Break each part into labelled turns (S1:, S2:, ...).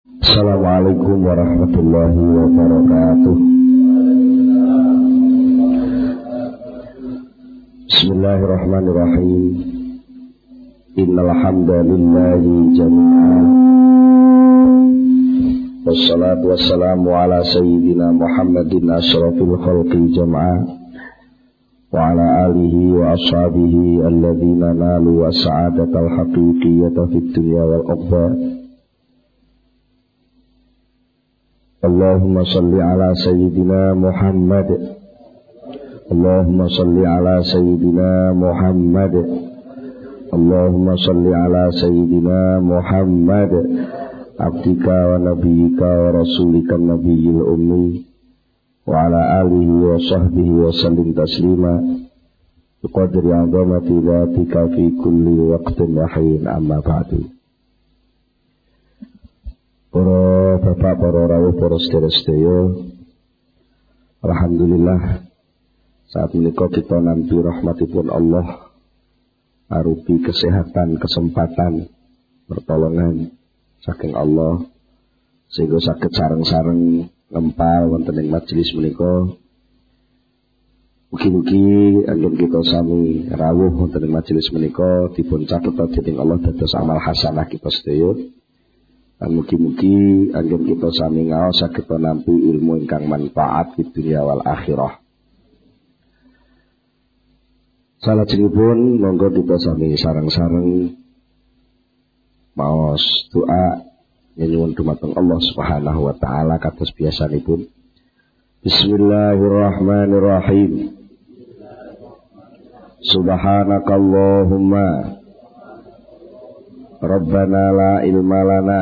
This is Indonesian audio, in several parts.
S1: Assalamualaikum warahmatullahi wabarakatuh. Bismillahirrahmanirrahim. Innal hamdalillahi jami'an. Wassalatu wassalamu ala sayyidina Muhammadin asyrafil khalqi jam'a wa ala alihi wa ashabihi alladhina nalu as-sa'adatal haqiqiyyata fid dunya wal ukhra. Allahumma salli ala sayyidina Muhammad. Allahumma salli ala sayyidina Muhammad. Allahumma salli ala sayyidina Muhammad abdika wa nabiyyika wa rasulika nabiyil ummi wa ala alihi wa sahbihi wa sallim taslima biqadri 'azamati dzatika fi kulli waqtin wa hin, amma ba'du. Para bapak, para rawuh, para sedherek-sedherek, alhamdulillah saat menika kita nampi rahmatipun Allah arupi kesehatan, kesempatan, pertolongan saking Allah sehingga saged sareng-sareng ngempal wonten ing majelis menika. Mugi-mugi anggen kita sami rawuh wonten ing majelis menika dipun catet dening Allah dados amal hasanah kita sedaya. Dan mugi-mugi anggen kita sami ngaos saged nampi ilmu ingkang manfaat di dunia wal akhirah. Salajengipun monggo kita sami sareng-sareng maos doa nyuwun dumateng Allah Subhanahu wa taala kados biasanipun. Bismillahirrahmanirrahim. Subhanakallahumma Rabbana la ilma lana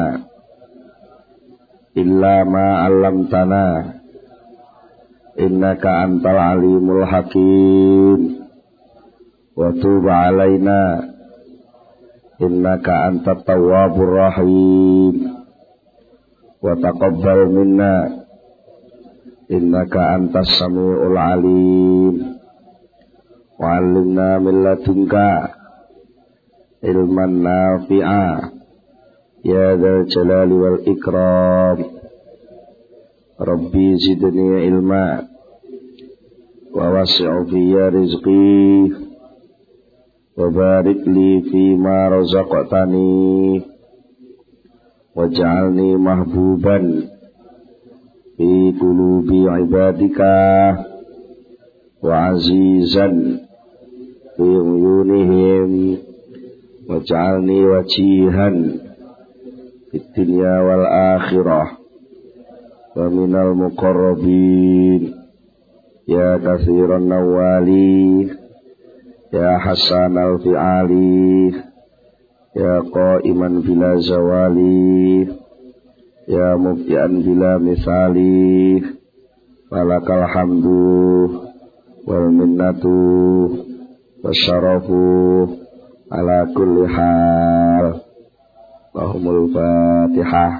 S1: illa ma 'allamtana innaka antal alimul hakim wa tub 'alaina innaka antat tawwabur rahim wa taqabbal minna innaka antas samiul alim wa 'allimna min ladunka ilman nafi'a ya dzal jalali wal ikram. Rabbi zidni ilma wa wasi'u fiyya rizqi wa barik li fima razaqtani waj'alni mahbuban fi qulubi ibadika wa azizan fi uyunihim waj'alni wajihan fid dunya wal akhirah wa minal muqarrabin ya katsiran nawali ya hasanal fi'ali ya qa'iman bila zawali ya mubdi'an bila misali walakal hamdu wal minnatu wasyarafu ala kulli hal. Allahumul Fatihah.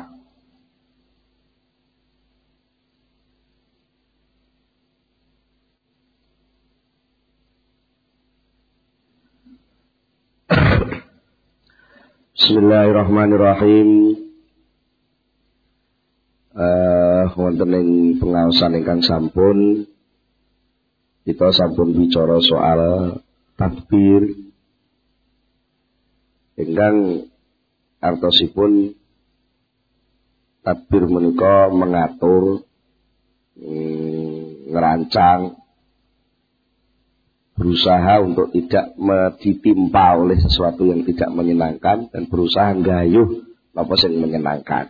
S1: Bismillahirrahmanirrahim. Wonten ing pengaosan ingkang sampun kita sampun bicara soal takbir ingkang artosipun takbir menika mengatur, ngerancang, berusaha untuk tidak ditimpa oleh sesuatu yang tidak menyenangkan dan berusaha nggayuh napa sing menyenangkan.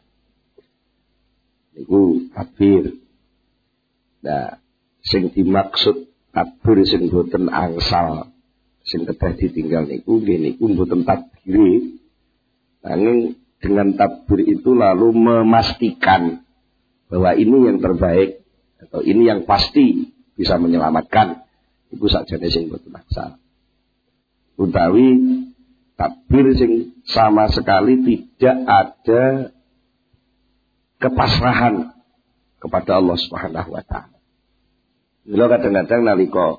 S1: Niku takbir. Nah, sing dimaksud takbir sing boten angsal sing kedah ditinggal niku nggih niku mboten takbir. Nanging dengan takbir itu lalu memastikan bahwa ini yang terbaik atau ini yang pasti bisa menyelamatkan. Iku sakjane sing boten angsal. Utawi takbir sing sama sekali tidak ada kepasrahan kepada Allah Subhanahu wa taala. Mila kadang-kadang nalika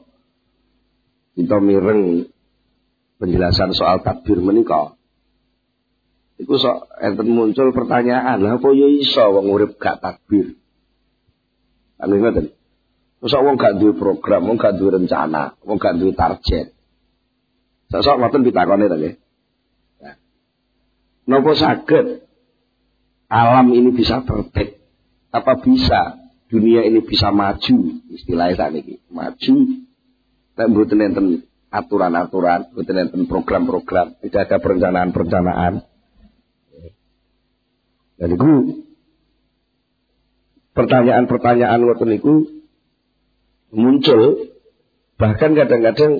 S1: kita mireng penjelasan soal takbir menika Iku sok enten muncul pertanyaan, lha apa ya iso wong urip gak takbir? Anu ngoten. Sok wong gak duwe program, wong gak duwe rencana, wong gak duwe target. Sok ngoten pitakone to nggih. Nah. Napa saged alam ini bisa tertib? Apa bisa dunia ini bisa maju? Istilahnya sakniki, maju. Nek mboten enten aturan-aturan, mboten enten program-program, tidak ada perencanaan-perencanaan. Dan itu pertanyaan-pertanyaan ngoten niku muncul, bahkan kadang-kadang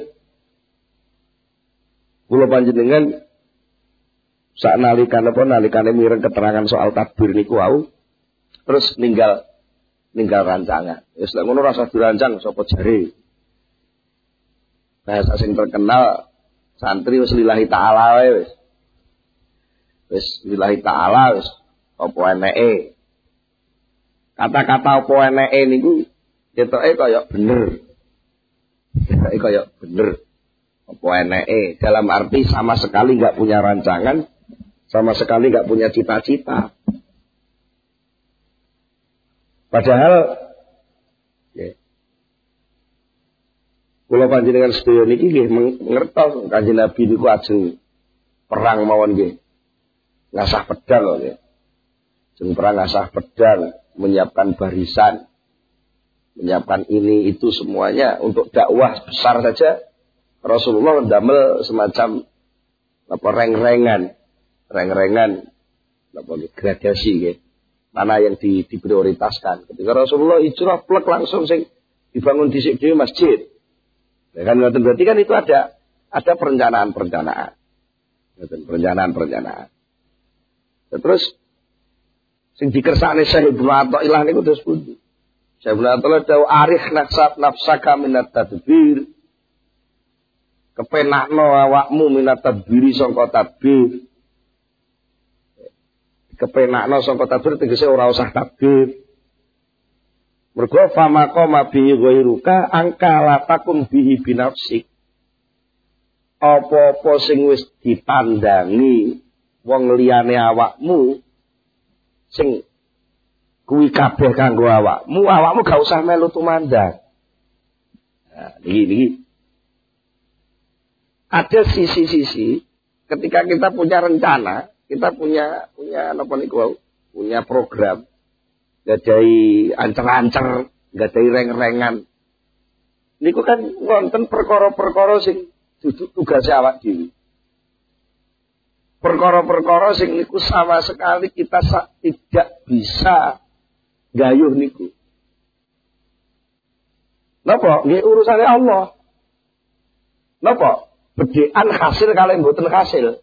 S1: kula panjenengan sak nalikane mireng keterangan soal takbir niku wau terus ninggal rancangan. Wis lek ngono rasa dirancang sapa jare. Bahasa sing terkenal santri wis lillahi taala wae wis. Wis lillahi taala wis apa eneke. Kata-kata apa eneke niku ketoke kaya bener. Ketoke kaya bener. Apa eneke dalam arti sama sekali enggak punya rancangan, sama sekali enggak punya cita-cita. Padahal kula panjenengan sedaya niki nggih ngertos Kanjeng Nabi niku ajeng perang mawon nggih. Ngasah pedang nggih. Ajeng perang ngasah pedang, menyiapkan barisan, menyiapkan ini itu semuanya untuk dakwah besar saja. Rasulullah ndamel semacam apa reng-rengan apa gradasi nggih. Mana yang diprioritaskan. Ketika Rasulullah hijrah plek langsung sing dibangun dhisik dhewe masjid. Ya kan berarti kan itu ada perencanaan-perencanaan. Perencanaan. Terus sing dikersakne Syekh Ibnu Athaillah niku terus pundi? Syekh Ibnu Athaillah dawuh arikh nafsaka minat tadbir. Kepenakno awakmu minat tadbiri sangka tadbir. Kepenakno sangka tadbir tegese ora usah tadbir. Mergo famaqama bi ghairuka angka latakum bihi binafsik. Apa-apa sing wis dipandangi wong liyane awakmu sing kuwi kabeh kanggo awakmu gak usah melu tumandang. Nah, niki. Ada sisi-sisi ketika kita punya rencana, kita punya napa niku punya program, gadai ancer-ancer, gadai reng-rengan. Niku kan wonten perkara-perkara sing dudu tugas awak dhewe. Perkara-perkara sing niku sama sekali kita tidak bisa gayuh niku. Napa? Nggih urusane Allah. Napa? Bedhekan hasil kalih mboten hasil.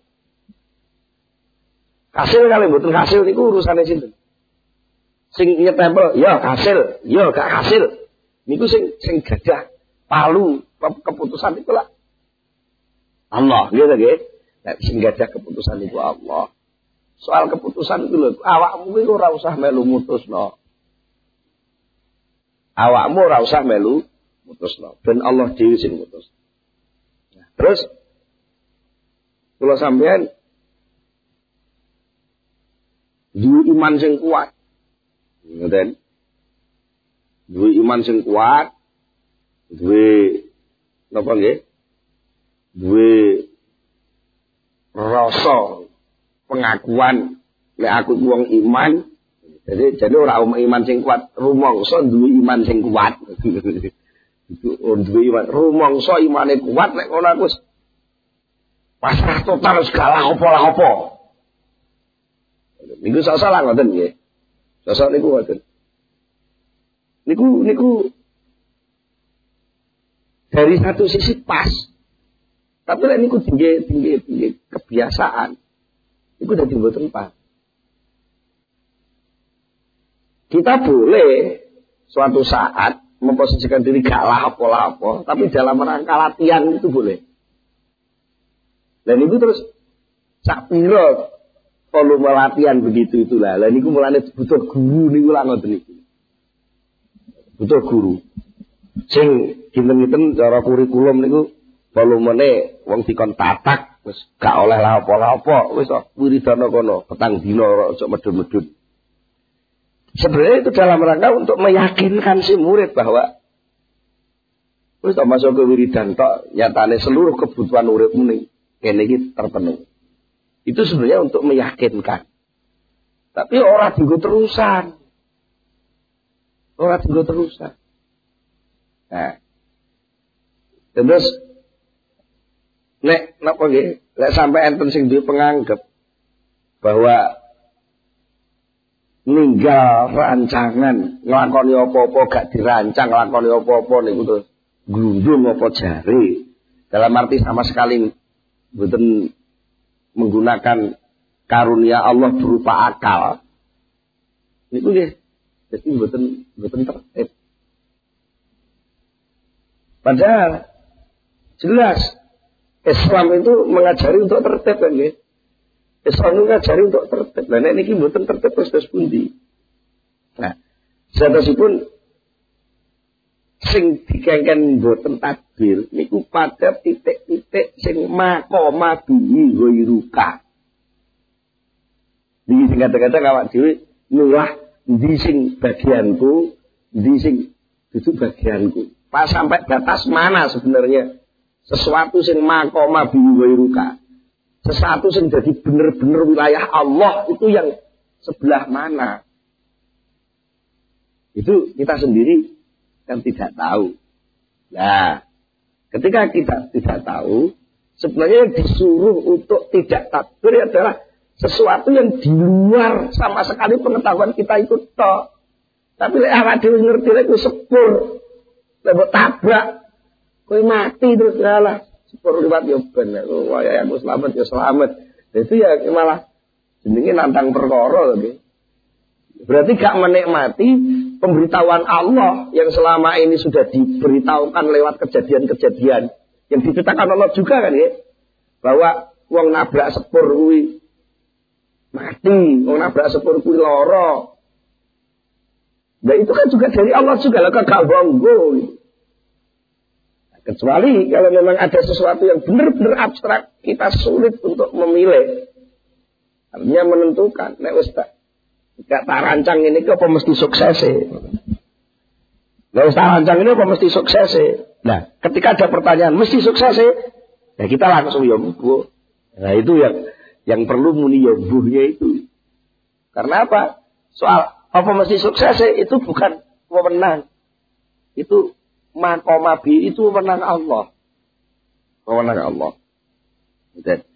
S1: Hasil kalih mboten hasil niku urusane sinten? Sing nyetempel, ya hasil, ya gak hasil. Niku sing gadah palu keputusan itu lah Allah, nggih. Nek sing gadah keputusan itu Allah. Soal keputusan itu lho, awakmu iki ora usah melu mutusno. Awakmu ora usah melu mutusno, ben Allah dhewe sing mutus. Nah, terus kula sampean duwe iman sing kuat. Ngoten. Duwe iman sing kuat, duwe napa nggih? Duwe rasa pengakuan nek aku wong iman. Jadi ora iman sing kuat, rumangsa duwe iman sing kuat. Duwe iman, rumangsa imane kuat nek ngono aku pasrah total segala apa-apa. Niku salah ngoten nggih. Sosok niku ngoten. Niku dari satu sisi pas. Tapi lek niku tinggi kebiasaan. Niku dadi mboten pas. Kita boleh suatu saat memposisikan diri galah apa-apa, tapi dalam rangka latihan itu boleh. Dan itu terus sak pira volume latihan begitu itulah. Lah niku mulane butuh guru niku lak ngoten niku. Butuh guru. Sing kinten-kinten cara kurikulum niku volumene wong dikon tatak Wis gak oleh lah apa-apa, wis wiridana kono, petang dina aja medhun-medhun. Sebenarnya itu dalam rangka untuk meyakinkan si murid bahwa wis tak masuk ke wiridan tok, nyatane seluruh kebutuhan uripmu ning kene iki terpenuhi. Itu sebenarnya untuk meyakinkan. Tapi ora dienggo terusan. Ora dienggo terusan. Nah. Terus nek napa nggih? Lek sampai enten sing duwe penganggep bahwa ninggal rancangan nglakoni apa-apa gak dirancang nglakoni apa-apa niku terus glundung apa jare. Dalam arti sama sekali mboten menggunakan karunia Allah berupa akal. Niku nggih dadi mboten tertib. Padahal jelas Islam itu mengajari untuk tertib kan nggih. Islam itu mengajari untuk tertib. Lah nek niki mboten tertib terus pundi? Nah, satosipun sing dikengken mboten takbir niku pada titik-titik sing maqama bihi ghairuka. Iki sing kadang-kadang awak dhewe nulah ndi sing bagianku, ndi sing dudu bagianku. Pas sampai batas mana sebenarnya sesuatu sing maqama bihi ghairuka. Sesuatu sing jadi bener-bener wilayah Allah itu yang sebelah mana? Itu kita sendiri kan tidak tahu. Nah, ketika kita tidak tahu, sebenarnya yang disuruh untuk tidak takbir adalah sesuatu yang di luar sama sekali pengetahuan kita itu tok. Tapi lek awak dhewe ngerti lek ku sepur, lek tabrak, kowe mati terus ngalah. Sepur liwat yo ben, waya aku selamat ya selamat. Itu ya malah jenenge nantang perkara lho. Berarti gak menikmati pemberitahuan Allah yang selama ini sudah diberitahukan lewat kejadian-kejadian yang diceritakan Allah juga kan ya. Bahwa wong nabrak sepur kuwi mati, wong nabrak sepur kuwi lara. Nah itu kan juga dari Allah juga lah gak banggo. Kecuali kalau memang ada sesuatu yang benar-benar abstrak, kita sulit untuk memilih. Artinya menentukan. Nek wis gak tak rancang ini apa mesti sukses. Nek wis tak rancang ini apa mesti sukses. Nah, ketika ada pertanyaan mesti sukses, ya kita langsung ya mbuh. Nah, itu yang perlu muni ya mbuhnya itu. Karena apa? Soal apa mesti sukses itu bukan wewenang. Itu maqama bi itu wewenang Allah. Wewenang Allah. Gitu.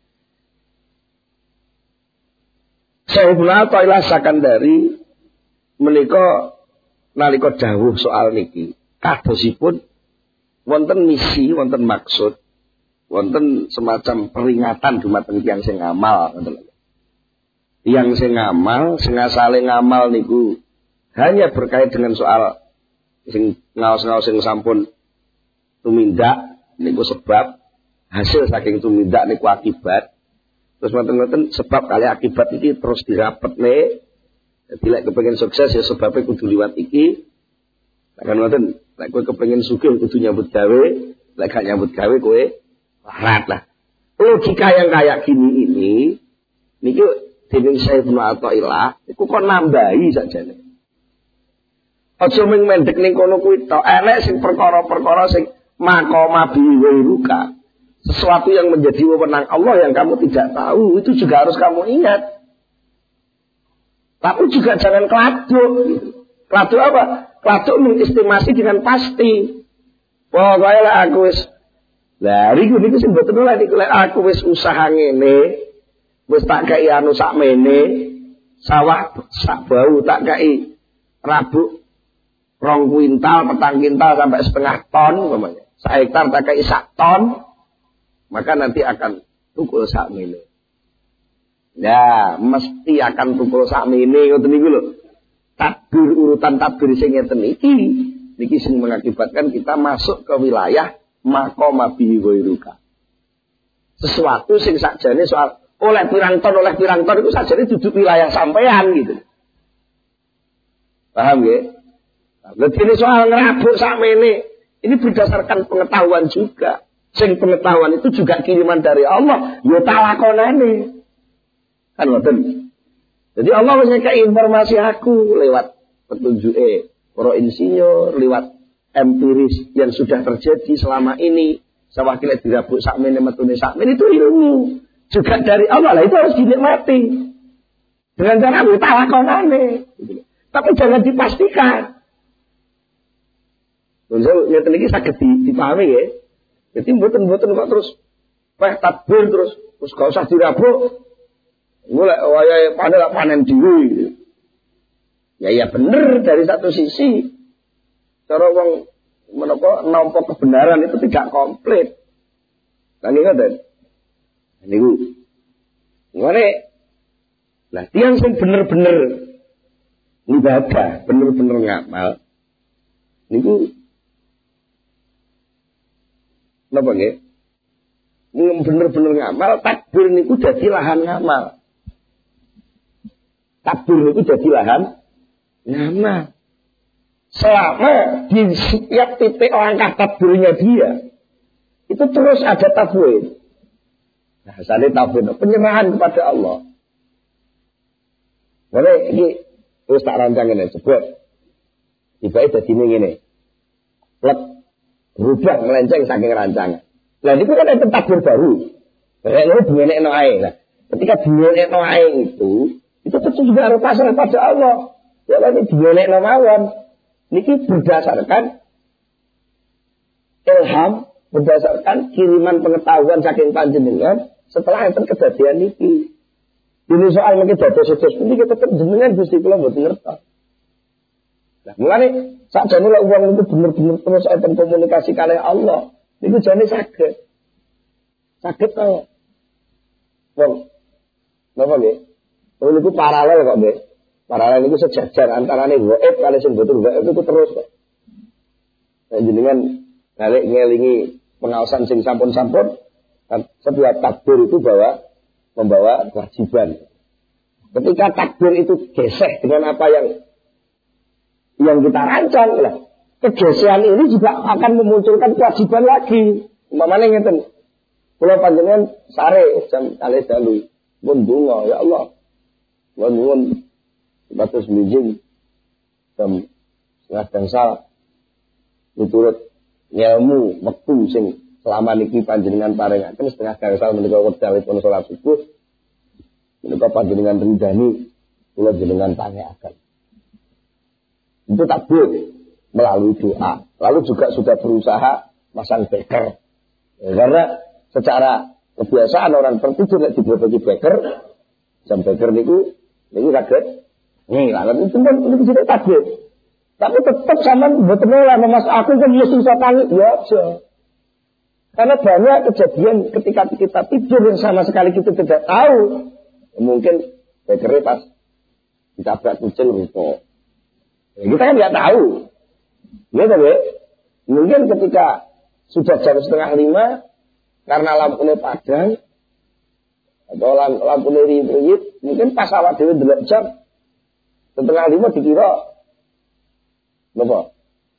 S1: Sayyidul Athaillah Sakandari menika nalika dawuh soal niki kadosipun wonten misi, wonten maksud, wonten semacam peringatan dumateng tiyang sing ngamal ngoten lho. Tiyang sing ngamal, sing asale ngamal niku hanya berkait dengan soal sing ngaos-ngaos sing sampun tumindak niku sebab, hasil saking tumindak niku akibat. Terus ngoten-ngoten sebab kali akibat iki terus dirapetne. Dadi lek kepengin sukses ya sebabnya kudu liwat iki. Lek ngoten, lek kowe kepengin sugih kudu nyambut gawe, lek gak nyambut gawe kowe larat lah. Logika yang kayak gini ini niki dening Sayyidul Athaillah iku kok nambahi sakjane. Aja mung mendek ning kono kuwi tok, elek sing perkara-perkara sing maqama biwairuka. Sesuatu yang menjadi wewenang Allah yang kamu tidak tahu, itu juga harus kamu ingat. Tapi juga jangan keladuk. Keladuk apa? Keladuk mengestimasi dengan pasti. Pokoknya lah aku wis lah riku sing mboten oleh niku lek aku wis usaha ngene, wis tak kei anu sakmene, sawah sak bau tak kei rabuk 2 kuintal, 4 kuintal sampai setengah ton umpamanya. 1 hektar tak kei 1 ton. Maka nanti akan tukul sakmene. Ya, mesti akan tukul sakmene ngoten niku lho. Takbir urutan takbir sing ngeten iki niki sing mengakibatkan kita masuk ke wilayah maqama bihi ghairuka. Sesuatu sing sakjane soal oleh pirang ton itu sakjane duduk wilayah sampean gitu. Paham nggih? Lah dene soal ngrabuk sakmene ini berdasarkan pengetahuan juga. Sing pengetahuan itu juga kiriman dari Allah. Ya tak lakonane. Kan ngoten. Jadi Allah wis ngekeki informasi aku lewat petunjuke para insinyur, lewat empiris yang sudah terjadi selama ini. Sewakile dirabuk sakmene metune sakmene itu ilmu. Juga dari Allah lah, itu harus dinikmati. Dengan cara tak lakonane. Tapi jangan dipastikan. Ngeten iki saged dipahami ya. Jadi mboten-mboten kok terus takbir terus gak usah dirabuk. Mulai wayahe panen dhewe. Ya bener dari satu sisi. Cara wong menapa nampa kebenaran itu tidak komplit. Kan ngoten. Niku. Ngene. Lah tiyang sing bener-bener ibadah, bener-bener ngamal. Niku napa nggih? Bener-bener ngamal, takbir niku dadi lahan ngamal. Takbir niku dadi lahan ngamal. Selama di setiap titik langkah takbirnya dia itu terus ada tafwid. Nah, sane tafwid penyerahan kepada Allah. Boleh iki wis tak rancang ngene, sebut. Ibae dadi ngene. Lek berubah melenceng saking rancangan. Lah niku kan ada takbir baru. Kayak ngono diwenekno ae. Nah, ketika diwenekno ae itu tetap juga harus pasrah pada Allah. Ya lek diwenekno mawon niki berdasarkan ilham, berdasarkan kiriman pengetahuan saking panjenengan setelah enten kedadian niki. Ini soal mungkin dados-dados niki tetep jenengan Gusti kula mboten ngertos. Nah, mulane sakjane lek wong itu bener-bener terus enten komunikasi kali Allah, niku jane saged. Saged to. Wong napa nggih? Niku paralel kok nggih. Paralel niku sejajar antarane gaib kali sing mboten gaib itu terus kok. Nah, jenengan balik ngelingi pengaosan sing sampun-sampun, setiap takbir itu membawa kewajiban. Ketika takbir itu gesek dengan apa yang kita rancang lah. Kegesekan ini juga akan memunculkan kewajiban lagi. Umpamane ngeten. Kula panjenengan sare jam 3:00 mun donga ya Allah. Nuwun batas mijing jam 3:30 miturut ilmu wektu sing selama niki panjenengan paringaken 3:30 menika wektalipun salat subuh. Menika panjenengan ridani kula jenengan tangekaken. Itu takbir melalui doa. Lalu juga sudah berusaha masang beker. Ya, karena secara kebiasaan orang tertidur nek dibroboti beker, jam beker niku kaget. Nih, lalu itu kan niku sudah takbir. Tapi tetap sampean mboten oleh Mas aku kan mesti iso tangi ya aja. Karena banyak kejadian ketika kita tidur yang sama sekali kita tidak tahu. Mungkin bekernya pas ditabrak kucing ruko. Ya, kita kan nggak tahu. Gitu ya. Mungkin ketika sudah jam 4:30 karena lampunya padang atau lampunya riwit, mungkin pas awak dhewe ndelok jam 4:30 dikira napa?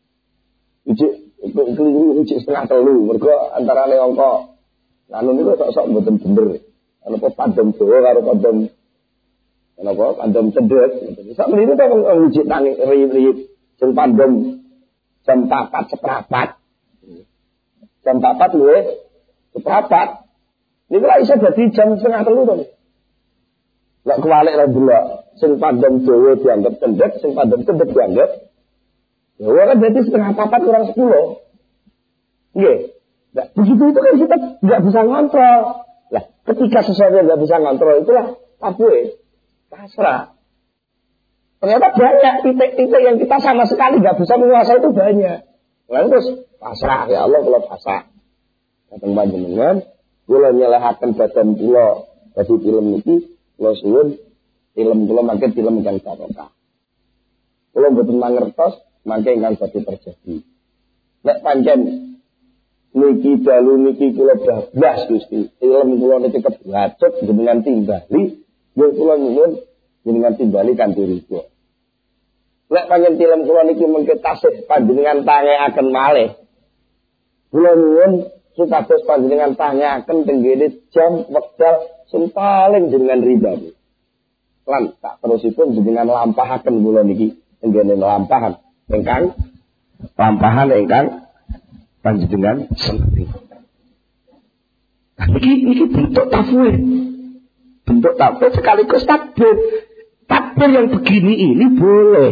S1: Itu 2:30 mergo antarane angka anu niku sok-sok mboten bener. Ana apa padam Jawa karo padam napa pandem cedhek. Sak meniku ta wujud tangi riwit sing pandem jam 4:04. Jam 4 luwih seprapat. Niku lak iso dadi jam 2:30 to. Lek kewalik ra delok sing pandem Jawa dianggap cedhek, sing pandem cedhek dianggap Jawa kan berarti 3:04 kurang 10. Nggih. Nah, begitu itu kan kita nggak bisa ngontrol. Lah, ketika sesuatu yang nggak bisa ngontrol itulah tabue. Pasrah. Ternyata banyak titik-titik yang kita sama sekali nggak bisa menguasai itu banyak. Lalu terus pasrah ya Allah kalau pasrah. Datang panjenengan, kula nyelahaken badan kula dadi film iki, kula suwun film kula mangke film ingkang barokah. Kula mboten mangertos mangke ingkang badhe terjadi. Nek pancen niki dalu niki kula bablas Gusti, film kula niki kebacut jenengan timbali. Yo kula nyuwun jenengan timbali kanthi ridho. Lek panjen film kula niki mengke tasih panjenengan tangekaken malih. Kula nyuwun supados panjenengan tanyaken tenggene jam wekdal sing paling jenengan ridani. Lan tak terusipun jenengan lampahaken kula niki tenggene lampahan ingkang panjenengan seneng. Niki bentuk tafwid. Bentuk tafwid sekaligus takbir. Takbir yang begini ini boleh.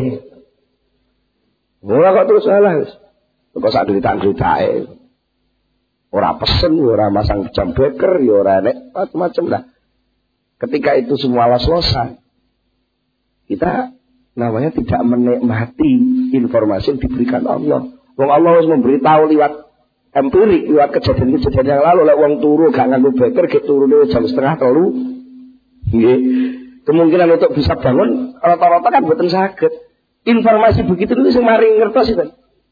S1: Ora kok terus salah. Kok sak cerita-critake. Ora pesen, ora masang jam beker, ya ora nek macam-macam lah. Ketika itu semua selesai, kita namanya tidak menikmati informasi yang diberikan Allah. Wong Allah harus memberitahu lewat empirik, lewat kejadian-kejadian yang lalu. Lek wong turu gak nganggo beker, ge turune jam 2:30. Nggih. Kemungkinan untuk bisa bangun rata-rata kan mboten saged. Informasi begitu itu sing mari ngertos itu.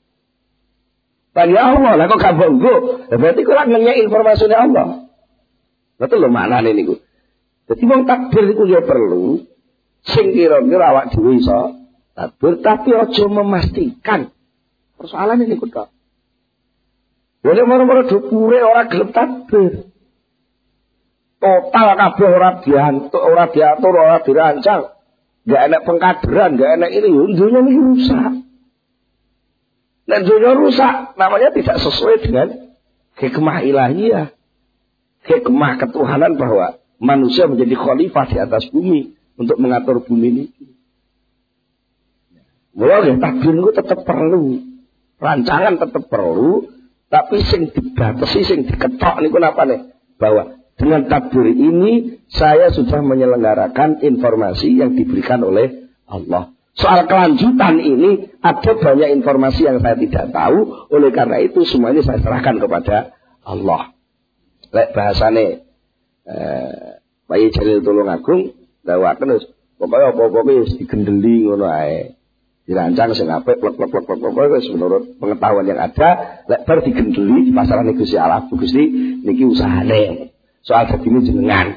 S1: Tanya Allah, lah kok gak bonggo? Berarti kok nanya informasinya Allah. Betul lho maknane niku. Dadi wong takbir iku ya perlu sing kira-kira awak dhewe iso takbir tapi aja memastikan. Persoalan ini niku tok. Wong moro-moro dukure ora gelem takbir. Total kabeh ora diatur, ora dirancang. Enggak enak pengkaderan, enggak enak ini, dunia ini rusak. Nah, dunia rusak namanya tidak sesuai dengan hikmah ilahiyah. Hikmah ketuhanan bahwa manusia menjadi khalifah di atas bumi untuk mengatur bumi ini. Boleh, takbir itu tetap perlu. Rancangan tetap perlu, tapi sing dibatasi, sing diketok niku napa nih? Bahwa dengan takbir ini saya sudah menyelenggarakan informasi yang diberikan oleh Allah. Soal kelanjutan ini ada banyak informasi yang saya tidak tahu, oleh karena itu semuanya saya serahkan kepada Allah. Lek bahasane Pak Jalil Tulungagung dawaken wis pokoke apa-apa wis digendeli ngono ae. Dirancang sing apik plek-plek wis menurut pengetahuan yang ada, lek bar digendeli di pasarane Gusti Allah, Gusti niki usahane. Soal begini jenengan.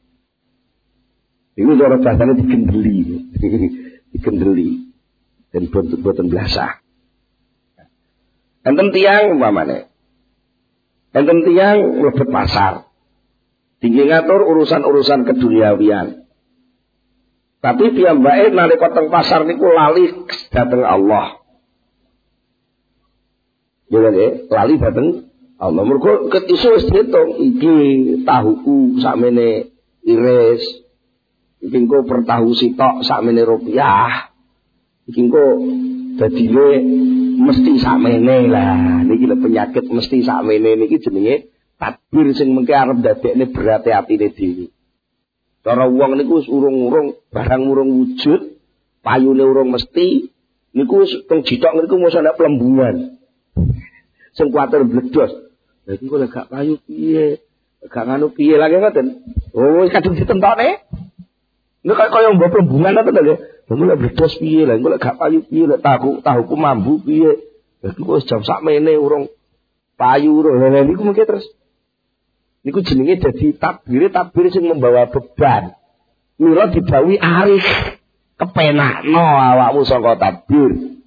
S1: Ini cara bahasane digendeli. Digendeli dan boten biasa. Enten tiyang umpamane. Enten tiyang mlebet pasar. Tinggi ngatur urusan-urusan keduniawian. Tapi piyambake nalika teng pasar niku lali dhateng Allah. Ya nggih, lali dhateng Allah. Mergo ket iso wis diitung iki tahuku sakmene iris. Iki engko per tahu sitok sakmene rupiah. Iki engko dadine mesti sakmene lah. Niki lho penyakit mesti sakmene niki jenenge takbir sing mengke arep dadekne berate atine dhewe. Cara wong niku wis urung-urung barang urung wujud, payune urung mesti, niku wis teng jitok niku mesti ana plembungan. Sing kuwatir bledos. Lha iki kok gak payu piye? Gak nganu piye lagi ngoten. Oh, kadung ditentokne. Nek kaya mbok plembungan apa to nggih? Mulai bledos piye lah, engko lek gak payu piye lek tahuku mambu piye. Lha iki wis jam sakmene urung payu urung. Lha niku mengke terus niku jenenge dadi takbir sing membawa beban. Mila didhawuhi arif kepenakno awakmu saka takbir.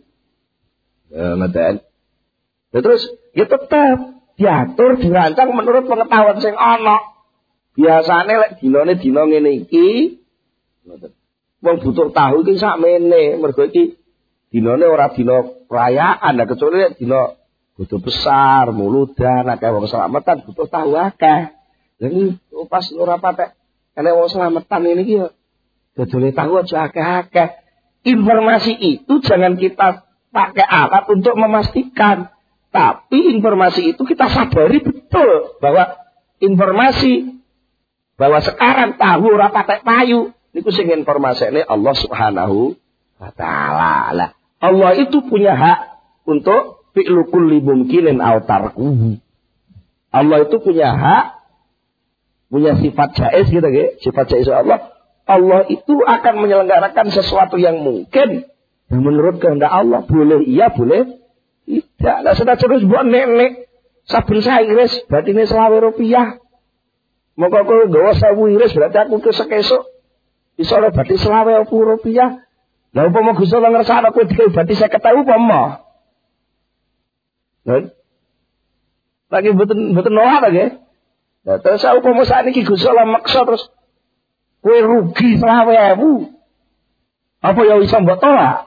S1: Ngoten. Terus ya tetep diatur dirancang menurut pengetahuan sing ana. Biasane lek dinane dina ngene iki ngoten. Wong butuh tahu iki sakmene, mergo iki dinane ora dina perayaan, lah kecuali lek dina butuh besar, muludan, akeh wong slametan butuh tahu akeh. Jadi pas ora patek enek wong slametan ini iki yo dodole tahu aja akeh-akeh. Informasi itu jangan kita pakai alat untuk memastikan, tapi informasi itu kita sadari betul bahwa informasi bahwa sekarang tahu ora patek payu niku sing informasine Allah Subhanahu wa taala. Lah, Allah itu punya hak untuk fi'lu kulli mumkinin aw tarkuhu. Allah itu punya hak, punya sifat jaiz gitu nggih, sifat jaiz Allah. Allah itu akan menyelenggarakan sesuatu yang mungkin dan menurut kehendak Allah, boleh iya, boleh tidak. Lah sudah terus buat nenek saben sairis batine 20 rupiah. Mongko kowe nggawa 1000 iris berarti aku kesuk-esuk iso ora bathi 20 rupiah. Lah upama Gusti Allah ngersakno kowe dikai bathi 50.000 upama. Lagi mboten nolak ta nggih. Nah, terus upama sakniki Gusti Allah maksa terus kowe rugi 20.000. Apa ya iso mbok tolak?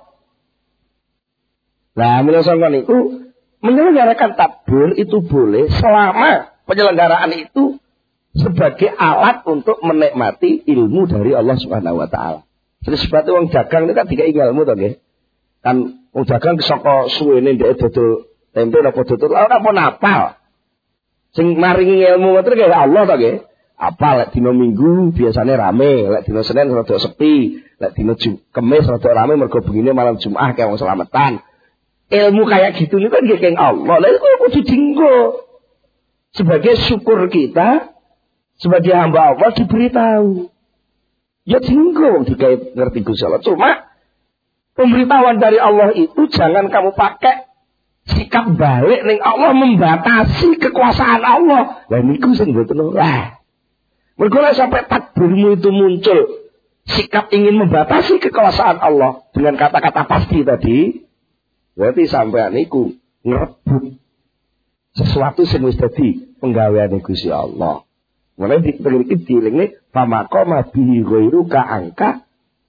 S1: Nah, menurut niku menyelenggarakan takbir itu boleh selama penyelenggaraan itu sebagai alat untuk menikmati ilmu dari Allah Subhanahu wa taala. Jadi sebab wong dagang itu kan dikai ilmu to nggih. Kan wong dagang saka suwene ndek dodol tempe napa dodol ora napa. Sing maringi ilmu ngoten kaya Allah to nggih. Apa lek dina Minggu biasanya rame, lek dina Senin rada sepi, lek dina Kamis rada rame mergo bengine malam Jumat kaya wong selamatan. Ilmu kayak gitu ini kan kaya Allah. Lah iku kudu dienggo. Sebagai syukur kita sebagai hamba Allah diberitahu. Ya dienggo wong dikait ngerti Gusti Allah. Cuma pemberitahuan dari Allah itu jangan kamu pakai sikap balik ning Allah membatasi kekuasaan Allah. Lah niku sing mboten ora. Mergo sampai takbirmu itu muncul sikap ingin membatasi kekuasaan Allah dengan kata-kata pasti tadi, berarti sampean niku ngerebut sesuatu sing wis dadi penggaweane Gusti Allah. Mulane iki dielingne famaqama bihi ghairu ka angka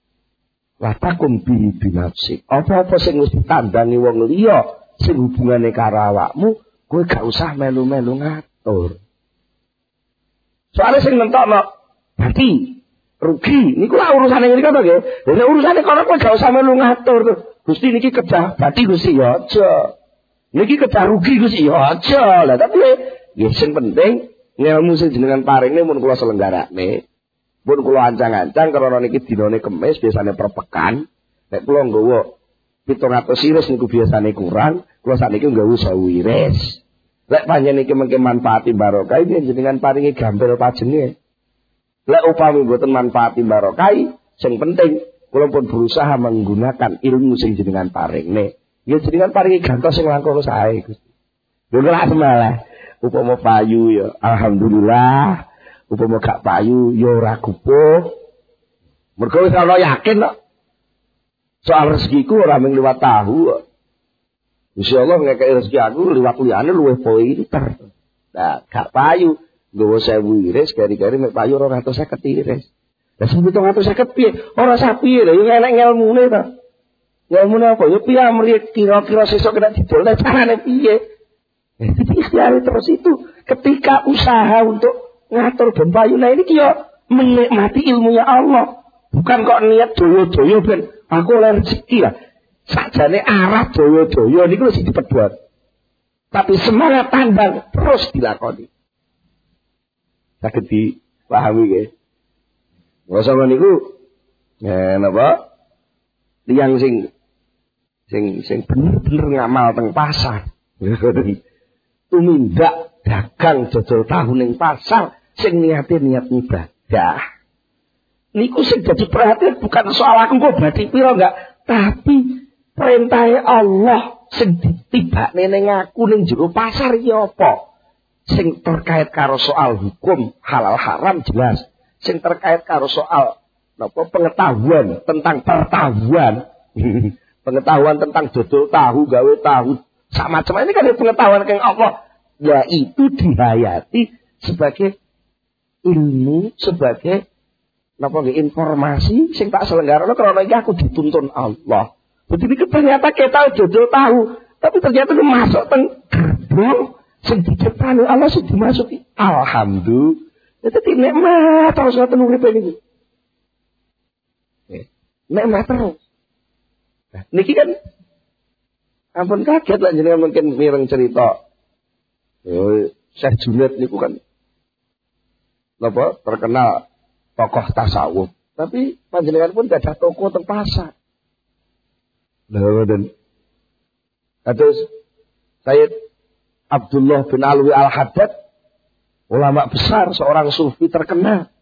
S1: latakum bihi binafsi. Apa-apa sing wis ditandangi wong liya sing hubungane karo awakmu, kowe gak usah melu-melu ngatur. Soalnya sing nentokno berarti rugi. Niku lah urusane ngene to nggih. Lha urusane kono kowe gak usah melu ngatur to. Gusti niki kedah berarti Gusti ya aja. Niki kedah rugi Gusti ya aja. Lah tapi ya sing penting ilmu sing jenengan paringne mun kula selenggarane. Mun kula ancang-ancang karena niki dinane Kamis biasane per pekan. Nek kula nggawa 700 iris niku biasane kurang, kula sakniki nggawa 1000 iris. Lek panjenengan iki mengke manfaati barokah jenengan paringi gampil pajenge. Lek upami mboten manfaati barokah, sing penting kula pun berusaha menggunakan ilmu sing jenengan paringne. Ya jenengan paringi gantos sing langkung sae Gusti. Lho ora semalah. Upama payu ya alhamdulillah, upama gak payu ya ora kupuh. Mergo wis ana yakin kok. Soal rezekiku ora mung liwat tahu. Insyaallah ngekeki rezeki aku liwat liyane luwih pinter. Nah, gak payu nggawa 1000 iris kari-kari mek payu 250 iris. Lah 750 piye? Ora sapi lho, yo enek ngelmune to. Ngelmune apa? Yo piye mriki kira-kira sesuk kena didol carane piye? Jadi ikhtiar terus itu ketika usaha untuk ngatur ben payu nah ini yo menikmati ilmunya Allah. Bukan kok niat doyo-doyo ben aku oleh rezeki lah. Sakjane arah doyo-doyo niku wis dipedhot. Tapi semangat tandang terus dilakoni. Saged dipahami nggih. Wasama niku napa? Tiyang sing bener-bener ngamal teng pasar. Tumindak dagang jajal tahu ning pasar sing niate niat ibadah. Niku sing dadi perhatian bukan soal aku kok berarti piro enggak, tapi perintahnya Allah sing ditibakne ning aku ning jero pasar iki apa? Sing terkait karo soal hukum halal haram jelas. Sing terkait karo soal napa pengetahuan tentang pertahuan. Pengetahuan tentang dodol tahu, gawe tahu, sak macam ini kan pengetahuan kang Allah. Ya itu dihayati sebagai ilmu, sebagai napa nggih informasi sing tak selenggarane karena iki aku dituntun Allah. Begitu ternyata kita dodol tahu, tapi ternyata masuk teng gerbong sing diciptani Allah sing dimasuki. Alhamdulillah. Dadi nikmat terus ngoten uripe niku. Nikmat terus. Nah, niki kan ampun kaget lah jenengan mungkin mireng cerita. Syekh Junaid niku kan napa terkenal tokoh tasawuf, tapi panjenengan pun gak ada toko teng pasar. Dan terus Sayyid Abdullah bin Alwi Al-Haddad, ulama besar, seorang sufi terkenal.